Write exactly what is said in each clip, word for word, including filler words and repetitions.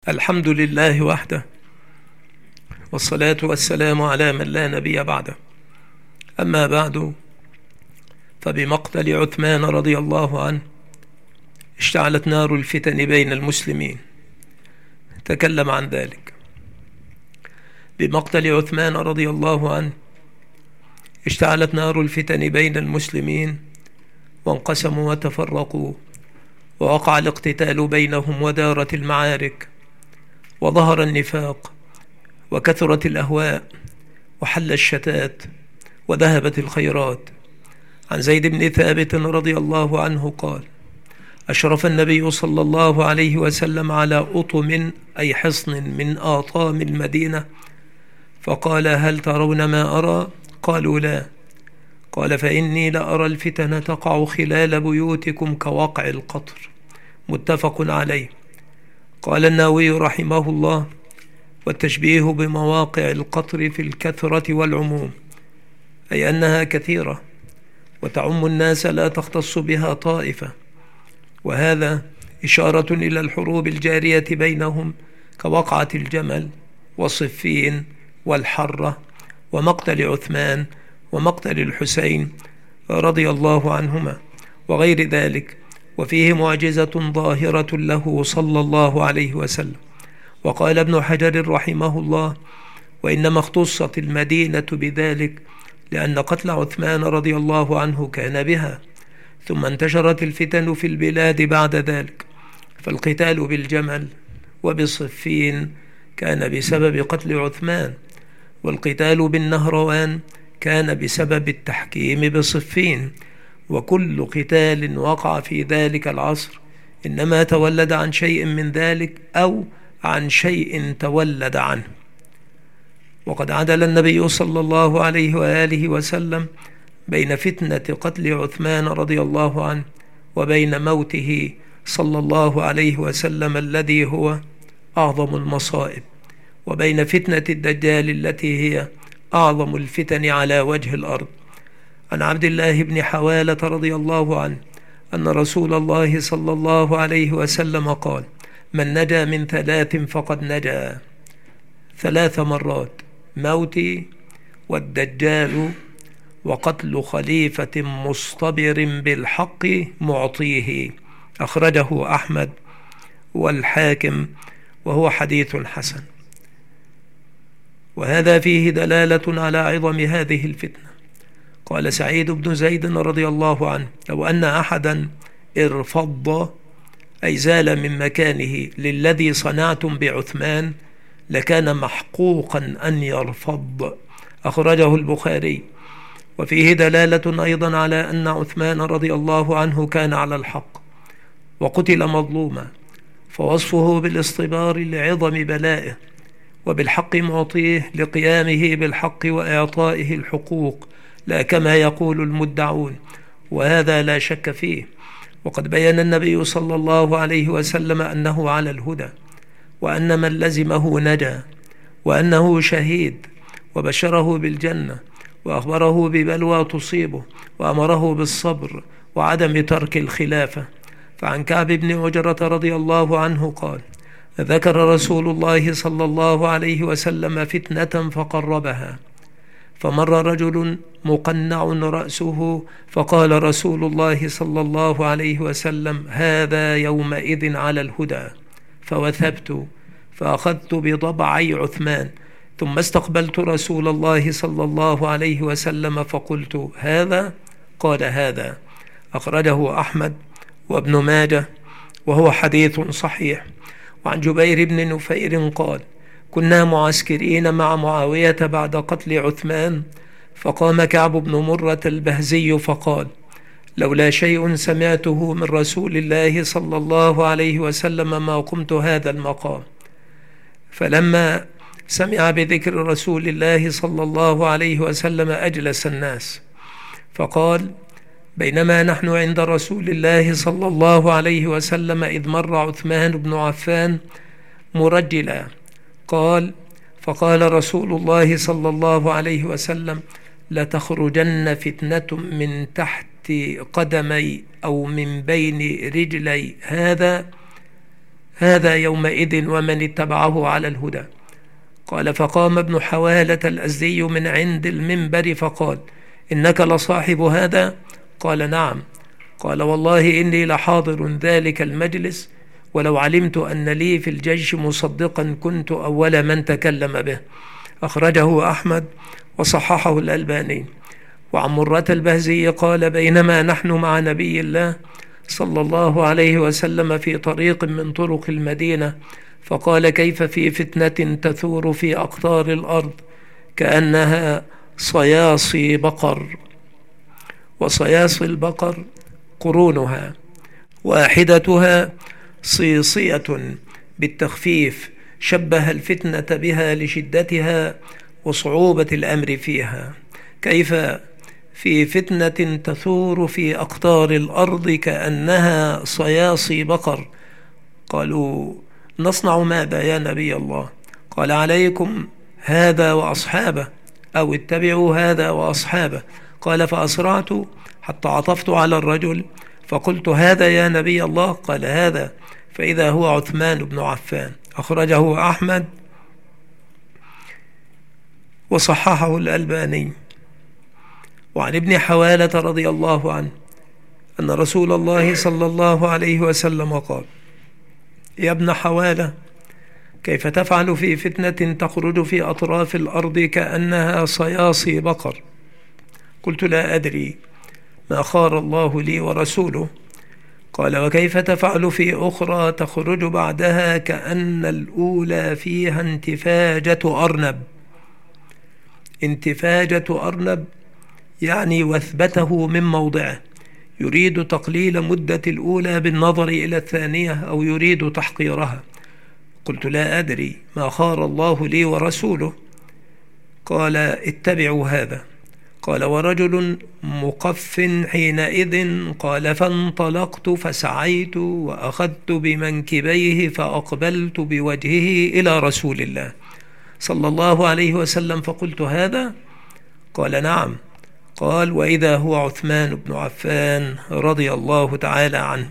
الحمد لله وحده، والصلاة والسلام على من لا نبي بعده. أما بعد، فبمقتل عثمان رضي الله عنه اشتعلت نار الفتن بين المسلمين. تكلم عن ذلك. بمقتل عثمان رضي الله عنه اشتعلت نار الفتن بين المسلمين، وانقسموا وتفرقوا، ووقع الاقتتال بينهم، ودارت المعارك، وظهر النفاق، وكثرت الأهواء، وحل الشتات، وذهبت الخيرات. عن زيد بن ثابت رضي الله عنه قال: أشرف النبي صلى الله عليه وسلم على أطم أي حصن من آطام المدينة، فقال: هل ترون ما أرى؟ قالوا: لا. قال: فإني لأرى الفتن تقع خلال بيوتكم كوقع القطر. متفق عليه. قال النووي رحمه الله: والتشبيه بمواقع القطر في الكثرة والعموم، أي أنها كثيرة وتعم الناس، لا تختص بها طائفة. وهذا إشارة إلى الحروب الجارية بينهم، كوقعة الجمل وصفين والحرة ومقتل عثمان ومقتل الحسين رضي الله عنهما وغير ذلك، وفيه معجزة ظاهرة له صلى الله عليه وسلم. وقال ابن حجر رحمه الله: وإنما اختصت المدينة بذلك لأن قتل عثمان رضي الله عنه كان بها، ثم انتشرت الفتن في البلاد بعد ذلك. فالقتال بالجمل وبصفين كان بسبب قتل عثمان، والقتال بالنهروان كان بسبب التحكيم بصفين. وكل قتال وقع في ذلك العصر إنما تولد عن شيء من ذلك، أو عن شيء تولد عنه. وقد عدل النبي صلى الله عليه وآله وسلم بين فتنة قتل عثمان رضي الله عنه وبين موته صلى الله عليه وسلم الذي هو أعظم المصائب، وبين فتنة الدجال التي هي أعظم الفتن على وجه الأرض. عن عبد الله بن حوالة رضي الله عنه أن رسول الله صلى الله عليه وسلم قال: من نجا من ثلاث فقد نجا، ثلاث مرات: موتي، والدجال، وقتل خليفة مصطبر بالحق معطيه. أخرجه أحمد والحاكم، وهو حديث حسن. وهذا فيه دلالة على عظم هذه الفتنة. قال سعيد بن زيد رضي الله عنه: لو أن أحدا ارفض أي زال من مكانه للذي صنعتم بعثمان لكان محقوقا أن يرفض. أخرجه البخاري. وفيه دلالة أيضا على أن عثمان رضي الله عنه كان على الحق وقتل مظلوما، فوصفه بالاصطبار لعظم بلائه، وبالحق معطيه لقيامه بالحق وإعطائه الحقوق، لا كما يقول المدعون، وهذا لا شك فيه. وقد بيّن النبي صلى الله عليه وسلم أنه على الهدى، وأن من لزمه نجا، وأنه شهيد، وبشره بالجنة، وأخبره ببلوى تصيبه، وأمره بالصبر وعدم ترك الخلافة. فعن كعب بن عجرة رضي الله عنه قال: ذكر رسول الله صلى الله عليه وسلم فتنة فقربها، فمر رجل مقنع رأسه، فقال رسول الله صلى الله عليه وسلم: هذا يومئذ على الهدى. فوثبت فأخذت بضبعي عثمان، ثم استقبلت رسول الله صلى الله عليه وسلم فقلت: هذا؟ قال: هذا. أخرجه أحمد وابن ماجه، وهو حديث صحيح. وعن جبير بن نفير قال: كنا معسكرين مع معاوية بعد قتل عثمان، فقام كعب بن مرة البهزي فقال: لولا شيء سمعته من رسول الله صلى الله عليه وسلم ما قمت هذا المقام. فلما سمع بذكر رسول الله صلى الله عليه وسلم أجلس الناس، فقال: بينما نحن عند رسول الله صلى الله عليه وسلم إذ مر عثمان بن عفان مرجلا. قال: فقال رسول الله صلى الله عليه وسلم: لتخرجن فتنة من تحت قدمي أو من بين رجلي هذا هذا يومئذ ومن اتبعه على الهدى. قال فقام ابن حوالة الأزدي من عند المنبر فقال إنك لصاحب هذا؟ قال نعم. قال والله إني لحاضر ذلك المجلس، ولو علمت أن لي في الجيش مصدقا كنت أول من تكلم به. أخرجه أحمد وصححه الألباني. وعن مرة البهزي قال بينما نحن مع نبي الله صلى الله عليه وسلم في طريق من طرق المدينة، فقال كيف في فتنة تثور في أقطار الأرض كأنها صياصي بقر، وصياصي البقر قرونها، واحدتها صيصية بالتخفيف، شبه الفتنة بها لشدتها وصعوبة الأمر فيها. كيف في فتنة تثور في أقطار الأرض كأنها صياصي بقر. قالوا نصنع ماذا يا نبي الله؟ قال عليكم هذا وأصحابه، أو اتبعوا هذا وأصحابه. قال فأسرعت حتى عطفت على الرجل فقلت هذا يا نبي الله؟ قال هذا، فإذا هو عثمان بن عفان. أخرجه أحمد وصححه الألباني. وعن ابن حوالة رضي الله عنه أن رسول الله صلى الله عليه وسلم قال يا ابن حوالة كيف تفعل في فتنة تخرج في أطراف الأرض كأنها صياصي بقر؟ قلت لا أدري ما خار الله لي ورسوله. قال وكيف تفعل في أخرى تخرج بعدها كأن الأولى فيها انتفاجة أرنب؟ انتفاجة أرنب يعني وثبته من موضعه، يريد تقليل مدة الأولى بالنظر إلى الثانية أو يريد تحقيرها. قلت لا أدري ما خار الله لي ورسوله. قال اتبعوا هذا. قال ورجل مقف حينئذ. قال فانطلقت فسعيت وأخذت بمنكبيه فأقبلت بوجهه إلى رسول الله صلى الله عليه وسلم فقلت هذا؟ قال نعم. قال وإذا هو عثمان بن عفان رضي الله تعالى عنه.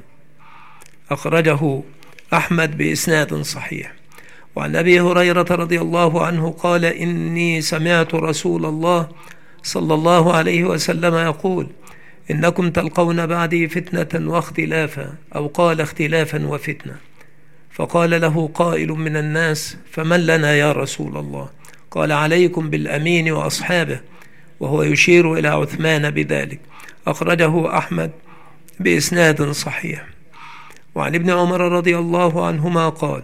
أخرجه أحمد بإسناد صحيح. وعن أبي هريرة رضي الله عنه قال إني سمعت رسول الله صلى الله عليه وسلم يقول إنكم تلقون بعدي فتنة واختلافا، أو قال اختلافا وفتنة. فقال له قائل من الناس فمن لنا يا رسول الله؟ قال عليكم بالأمين وأصحابه، وهو يشير إلى عثمان بذلك. أخرجه أحمد بإسناد صحيح. وعن ابن عمر رضي الله عنهما قال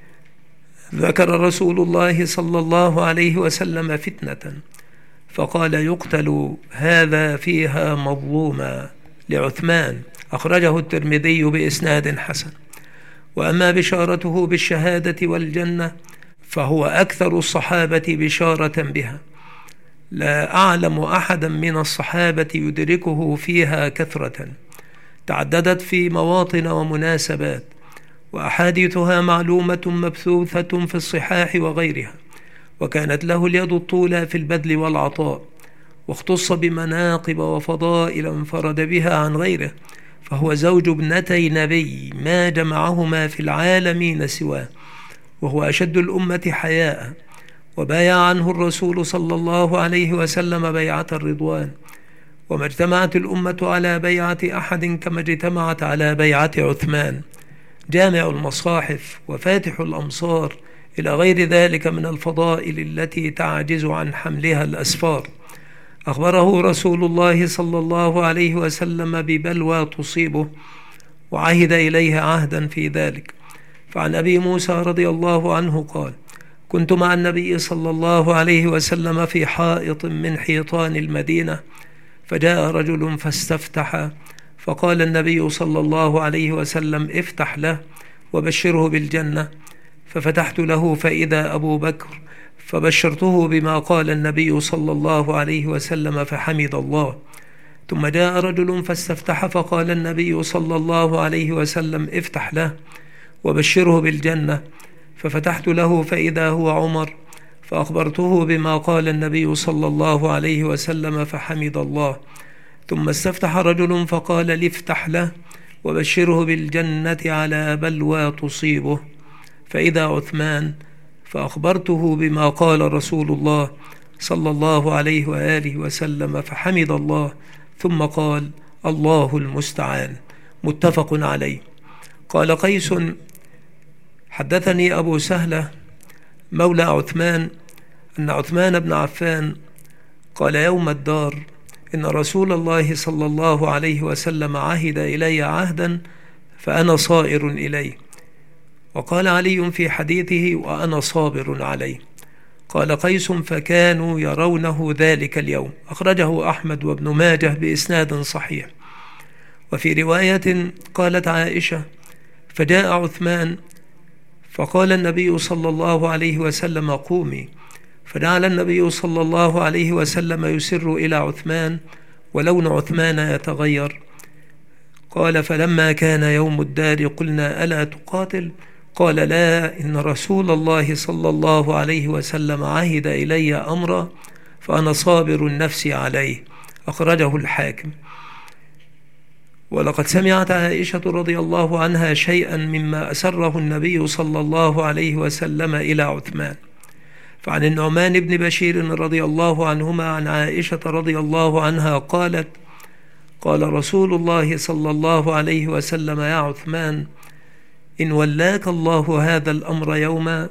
ذكر رسول الله صلى الله عليه وسلم فتنة فقال يقتل هذا فيها مظلوما لعثمان. أخرجه الترمذي بإسناد حسن. وأما بشارته بالشهادة والجنة فهو أكثر الصحابة بشارة بها، لا أعلم أحدا من الصحابة يدركه فيها كثرة، تعددت في مواطن ومناسبات، وأحاديثها معلومة مبثوثة في الصحاح وغيرها. وكانت له اليد الطولى في البذل والعطاء، واختص بمناقب وفضائل انفرد بها عن غيره، فهو زوج ابنتي نبي ما جمعهما في العالمين سواه، وهو أشد الأمة حياء. وبايع عنه الرسول صلى الله عليه وسلم بيعة الرضوان، وما اجتمعت الأمة على بيعة أحد كما اجتمعت على بيعة عثمان. جامع المصاحف وفاتح الأمصار إلى غير ذلك من الفضائل التي تعجز عن حملها الأسفار. أخبره رسول الله صلى الله عليه وسلم ببلوى تصيبه، وعهد إليه عهدا في ذلك. فعن أبي موسى رضي الله عنه قال كنت مع النبي صلى الله عليه وسلم في حائط من حيطان المدينة، فجاء رجل فاستفتح، فقال النبي صلى الله عليه وسلم افتح له وبشره بالجنة. ففتحت له فإذا أبو بكر، فبشرته بما قال النبي صلى الله عليه وسلم فحمد الله. ثم جاء رجل فاستفتح، فقال النبي صلى الله عليه وسلم افتح له وبشره بالجنة. ففتحت له فإذا هو عمر، فأخبرته بما قال النبي صلى الله عليه وسلم فحمد الله. ثم استفتح رجل فقال لي افتح له وبشره بالجنة على بلوى تصيبه. فإذا عثمان، فأخبرته بما قال رسول الله صلى الله عليه وآله وسلم، فحمد الله ثم قال: الله المستعان. متفق عليه. قال قيس: حدثني أبو سهلة مولى عثمان أن عثمان بن عفان قال يوم الدار: إن رسول الله صلى الله عليه وسلم عهد إلي عهدا فأنا صائر إليه. وقال علي في حديثه: وأنا صابر عليه. قال قيس: فكانوا يرونه ذلك اليوم. أخرجه أحمد وابن ماجه بإسناد صحيح. وفي رواية قالت عائشة: فجاء عثمان فقال النبي صلى الله عليه وسلم: قومي. فجعل النبي صلى الله عليه وسلم يسر إلى عثمان ولون عثمان يتغير. قال: فلما كان يوم الدار قلنا: ألا تقاتل؟ قال: لا، إن رسول الله صلى الله عليه وسلم عهد إلي أمرا فأنا صابر النفس عليه. أخرجه الحاكم. ولقد سمعت عائشة رضي الله عنها شيئا مما أسره النبي صلى الله عليه وسلم إلى عثمان. فعن النعمان بن بشير رضي الله عنهما عن عائشة رضي الله عنها قالت: قال رسول الله صلى الله عليه وسلم: يا عثمان، إن ولاك الله هذا الأمر يوما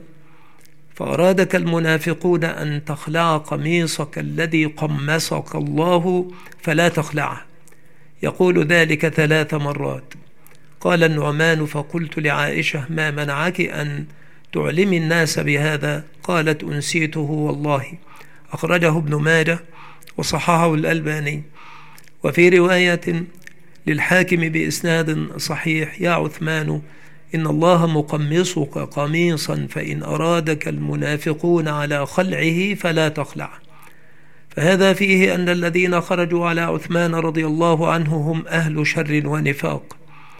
فأرادك المنافقون أن تخلع قميصك الذي قمصك الله فلا تخلعه. يقول ذلك ثلاث مرات. قال النعمان: فقلت لعائشة: ما منعك أن تعلمي الناس بهذا؟ قالت: أنسيته والله. أخرجه ابن ماجه وصححه الألباني. وفي رواية للحاكم بإسناد صحيح: يا عثمان، إن الله مقمصك قميصا، فإن أرادك المنافقون على خلعه فلا تخلع. فهذا فيه أن الذين خرجوا على عثمان رضي الله عنه هم أهل شر ونفاق،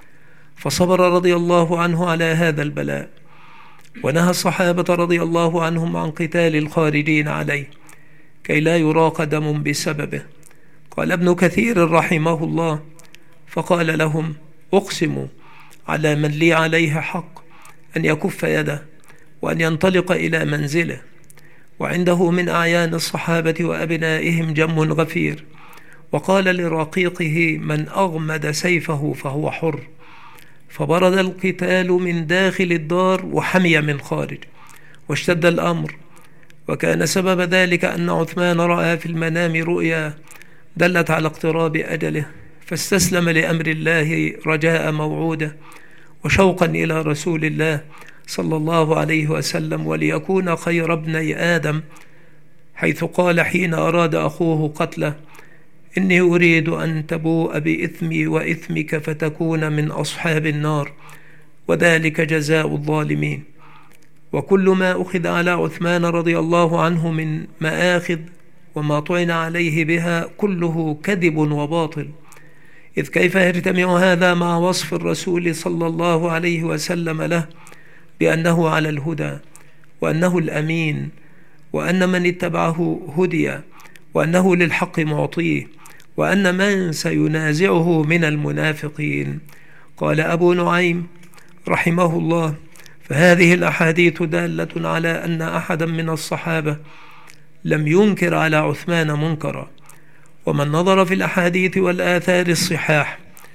فصبر رضي الله عنه على هذا البلاء، ونهى الصحابة رضي الله عنهم عن قتال الخارجين عليه كي لا يراق دم بسببه. قال ابن كثير رحمه الله: فقال لهم: أقسم على من لي عليه حق أن يكف يده وأن ينطلق إلى منزله، وعنده من أعيان الصحابة وأبنائهم جم غفير. وقال لرقيقه: من أغمد سيفه فهو حر. فبرد القتال من داخل الدار وحمي من خارج، واشتد الأمر. وكان سبب ذلك أن عثمان رأى في المنام رؤيا دلت على اقتراب أجله، فاستسلم لأمر الله رجاء موعوده وشوقا إلى رسول الله صلى الله عليه وسلم، وليكون خير ابني آدم، حيث قال حين أراد أخوه قتله: إني أريد أن تبوء بإثمي وإثمك فتكون من أصحاب النار، وذلك جزاء الظالمين. وكل ما أخذ على عثمان رضي الله عنه من مآخذ وما طعن عليه بها كله كذب وباطل، إذ كيف يجتمع هذا مع وصف الرسول صلى الله عليه وسلم له بأنه على الهدى، وأنه الأمين، وأن من اتبعه هدي، وأنه للحق معطيه، وأن من سينازعه من المنافقين. قال أبو نعيم رحمه الله: فهذه الأحاديث دالة على أن أحدا من الصحابة لم ينكر على عثمان منكرا. ومن نظر في الأحاديث والآثار الصحاح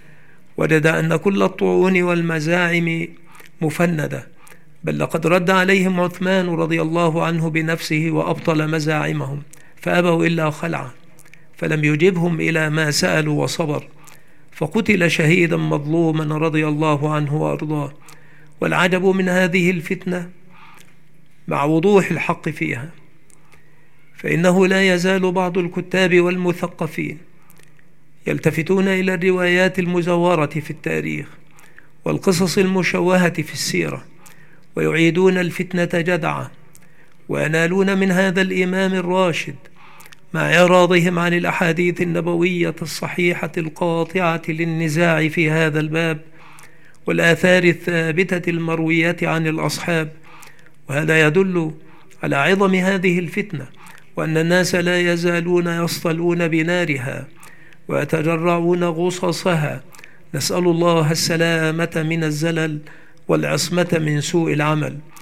وجد أن كل الطعون والمزاعم مفندة، بل لقد رد عليهم عثمان رضي الله عنه بنفسه وأبطل مزاعمهم، فأبوا إلا خلعا، فلم يجبهم إلى ما سألوا وصبر، فقتل شهيدا مظلوما رضي الله عنه وأرضاه. والعجب من هذه الفتنة مع وضوح الحق فيها، فإنه لا يزال بعض الكتاب والمثقفين يلتفتون إلى الروايات المزورة في التاريخ والقصص المشوهة في السيرة، ويعيدون الفتنة جدعا، وينالون من هذا الإمام الراشد مع إعراضهم عن الأحاديث النبوية الصحيحة القاطعة للنزاع في هذا الباب والآثار الثابتة المروية عن الأصحاب. وهذا يدل على عظم هذه الفتنة، وأن الناس لا يزالون يصطلون بنارها ويتجرعون غصصها. نسأل الله السلامة من الزلل والعصمة من سوء العمل.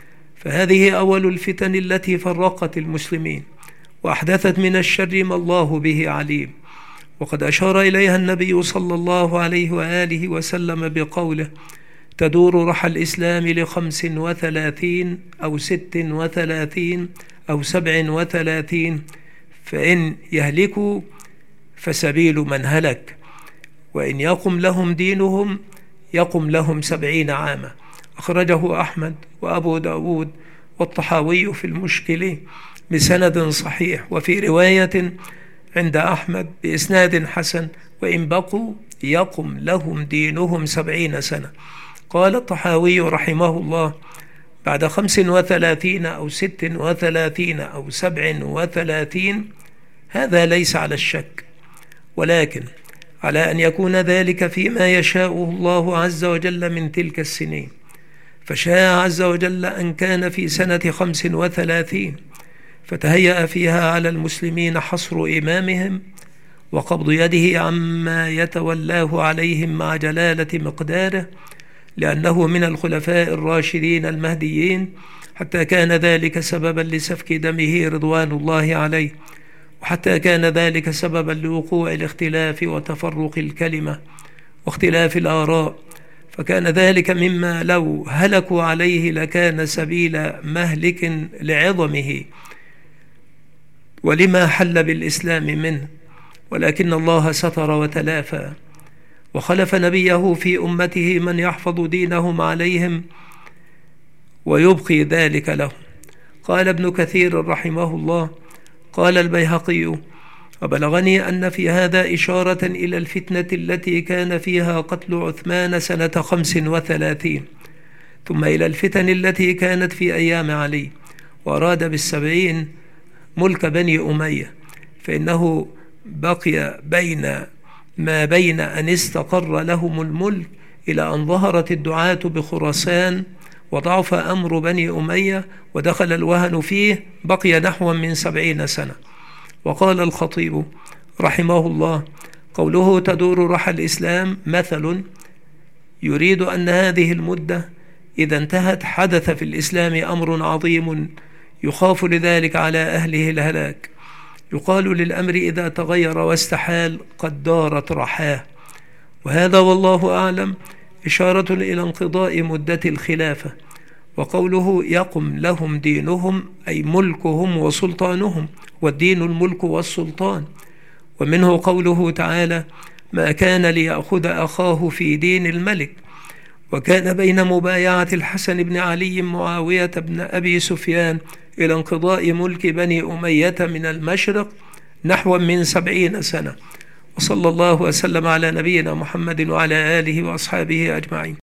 فهذه أول الفتن التي فرقت المسلمين وأحدثت من الشر ما الله به عليم، وقد أشار إليها النبي صلى الله عليه وآله وسلم بقوله: تدور رحى الإسلام لخمس وثلاثين أو ست وثلاثين أو سبع وثلاثين، فإن يهلكوا فسبيل من هلك، وإن يقم لهم دينهم يقم لهم سبعين عاما. أخرجه أحمد وأبو داود والطحاوي في المشكل بسند صحيح، وفي رواية عند أحمد بإسناد حسن: وإن بقوا يقم لهم دينهم سبعين سنة. قال الطحاوي رحمه الله: بعد خمس وثلاثين أو ست وثلاثين أو سبع وثلاثين، هذا ليس على الشك، ولكن على أن يكون ذلك فيما يشاءه الله عز وجل من تلك السنين، فشاء عز وجل أن كان في سنة خمس وثلاثين، فتهيأ فيها على المسلمين حصر إمامهم وقبض يده عما يتولاه عليهم مع جلالة مقداره، لأنه من الخلفاء الراشدين المهديين، حتى كان ذلك سببا لسفك دمه رضوان الله عليه، وحتى كان ذلك سببا لوقوع الاختلاف وتفرق الكلمة واختلاف الآراء، فكان ذلك مما لو هلكوا عليه لكان سبيل مهلك لعظمه ولما حل بالإسلام منه، ولكن الله ستر وتلافى وخلف نبيه في أمته من يحفظ دينهم عليهم ويبقي ذلك لهم. قال ابن كثير رحمه الله: قال البيهقي: وبلغني أن في هذا إشارة إلى الفتنة التي كان فيها قتل عثمان سنة خمس وثلاثين، ثم إلى الفتن التي كانت في أيام علي، وأراد بالسبعين ملك بني أمية، فإنه بقي بين ما بين أن استقر لهم الملك إلى أن ظهرت الدعاة بخراسان وضعف أمر بني أمية ودخل الوهن فيه، بقي نحو من سبعين سنة. وقال الخطيب رحمه الله: قوله تدور رحى الإسلام مثل يريد أن هذه المدة إذا انتهت حدث في الإسلام أمر عظيم يخاف لذلك على أهله الهلاك. يقال للأمر إذا تغير واستحال قد دارت رحاه، وهذا والله أعلم إشارة إلى انقضاء مدة الخلافة. وقوله يقم لهم دينهم أي ملكهم وسلطانهم، والدين الملك والسلطان. ومنه قوله تعالى: ما كان ليأخذ أخاه في دين الملك. وكان بين مبايعة الحسن بن علي معاوية بن أبي سفيان إلى انقضاء ملك بني أمية من المشرق نحو من سبعين سنة. وصلى الله وسلم على نبينا محمد وعلى آله وأصحابه أجمعين.